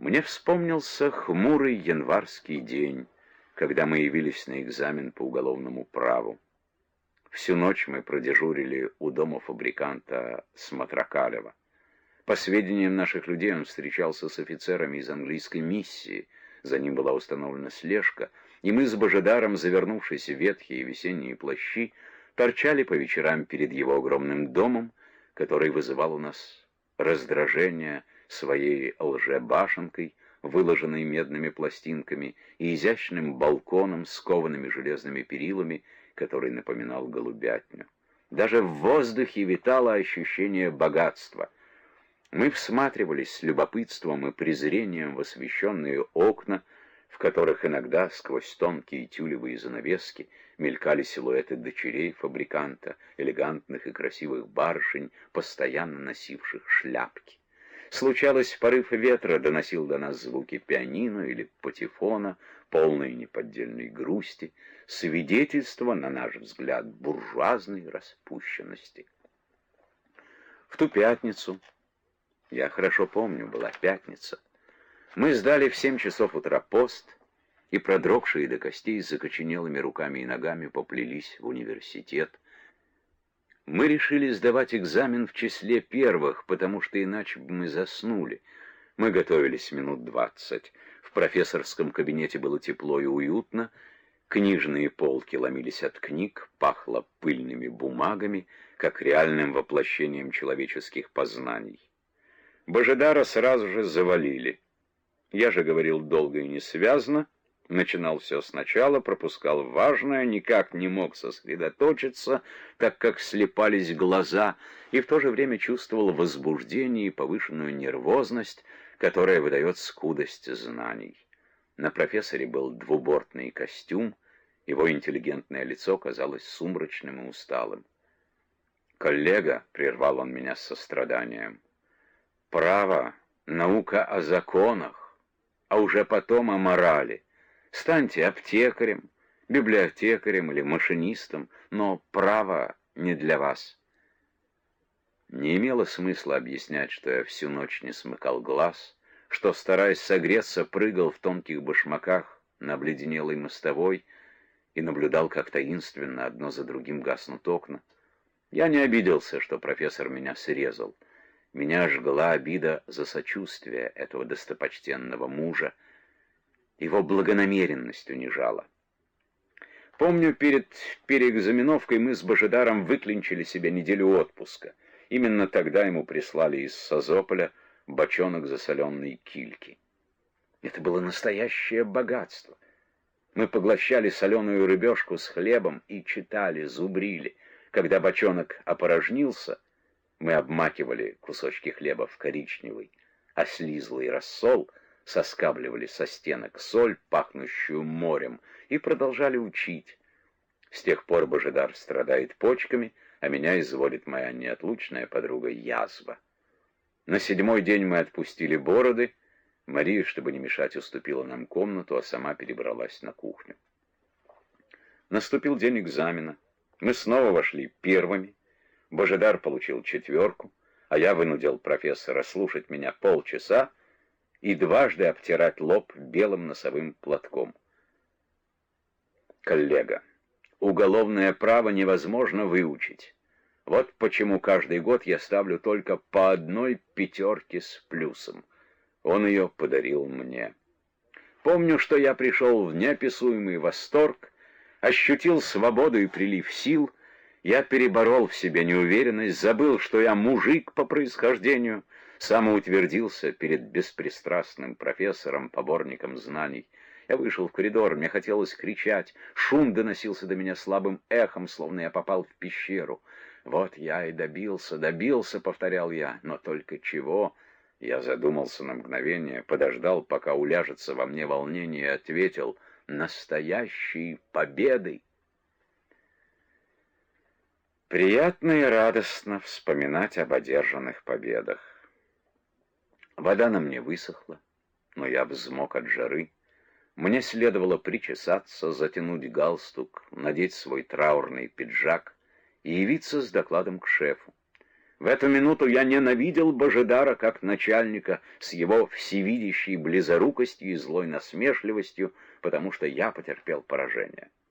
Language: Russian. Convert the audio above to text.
Мне вспомнился хмурый январский день, когда мы явились на экзамен по уголовному праву. Всю ночь мы продежурили у дома фабриканта Смотракалева. По сведениям наших людей, он встречался с офицерами из английской миссии. За ним была установлена слежка, и мы с Божидаром, завернувшись в ветхие весенние плащи, торчали по вечерам перед его огромным домом, который вызывал у нас раздражение своей лжебашенкой, выложенной медными пластинками, и изящным балконом с коваными железными перилами, который напоминал голубятню. Даже в воздухе витало ощущение богатства. Мы всматривались с любопытством и презрением в освещенные окна, в которых иногда сквозь тонкие тюлевые занавески мелькали силуэты дочерей фабриканта, элегантных и красивых барышень, постоянно носивших шляпки. Случалось, порыв ветра доносил до нас звуки пианино или патефона, полные неподдельной грусти, свидетельство, на наш взгляд, буржуазной распущенности. В ту пятницу, я хорошо помню, была пятница, мы сдали в 7 часов утра пост и, продрогшие до костей, с закоченелыми руками и ногами поплелись в университет. Мы решили сдавать экзамен в числе первых, потому что иначе бы мы заснули. Мы готовились минут 20. В профессорском кабинете было тепло и уютно. Книжные полки ломились от книг, пахло пыльными бумагами, как реальным воплощением человеческих познаний. Божидара сразу же завалили. Я же говорил долго и несвязно, начинал все сначала, пропускал важное, никак не мог сосредоточиться, так как слепались глаза, и в то же время чувствовал возбуждение и повышенную нервозность, которая выдает скудость знаний. На профессоре был двубортный костюм, его интеллигентное лицо казалось сумрачным и усталым. «Коллега», — прервал он меня с состраданием, — «право, наука о законах, а уже потом о морали. Станьте аптекарем, библиотекарем или машинистом, но право не для вас». Не имело смысла объяснять, что я всю ночь не смыкал глаз, что, стараясь согреться, прыгал в тонких башмаках на обледенелой мостовой и наблюдал, как таинственно одно за другим гаснут окна. Я не обиделся, что профессор меня срезал. Меня жгла обида за сочувствие этого достопочтенного мужа. Его благонамеренность унижала. Помню, перед переэкзаменовкой мы с Божидаром выклинчили себе неделю отпуска. Именно тогда ему прислали из Созополя бочонок засоленной кильки. Это было настоящее богатство. Мы поглощали соленую рыбешку с хлебом и читали, зубрили. Когда бочонок опорожнился, мы обмакивали кусочки хлеба в коричневый, ослизлый рассол, соскабливали со стенок соль, пахнущую морем, и продолжали учить. С тех пор Божидар страдает почками, а меня изводит моя неотлучная подруга язва. На 7-й день мы отпустили бороды. Мария, чтобы не мешать, уступила нам комнату, а сама перебралась на кухню. Наступил день экзамена. Мы снова вошли первыми. Божидар получил 4, а я вынудил профессора слушать меня полчаса и дважды обтирать лоб белым носовым платком. «Коллега, уголовное право невозможно выучить. Вот почему каждый год я ставлю только по 1 5 с плюсом. Он ее подарил мне. Помню, что я пришел в неописуемый восторг, ощутил свободу и прилив сил. Я переборол в себе неуверенность, забыл, что я мужик по происхождению, самоутвердился перед беспристрастным профессором, поборником знаний. Я вышел в коридор, мне хотелось кричать, шум доносился до меня слабым эхом, словно я попал в пещеру. «Вот я и добился, — повторял я, — но только чего?» Я задумался на мгновение, подождал, пока уляжется во мне волнение, и ответил: «Настоящей победой!» Приятно и радостно вспоминать об одержанных победах. Вода на мне высохла, но я взмок от жары. Мне следовало причесаться, затянуть галстук, надеть свой траурный пиджак и явиться с докладом к шефу. В эту минуту я ненавидел Божидара как начальника с его всевидящей близорукостью и злой насмешливостью, потому что я потерпел поражение.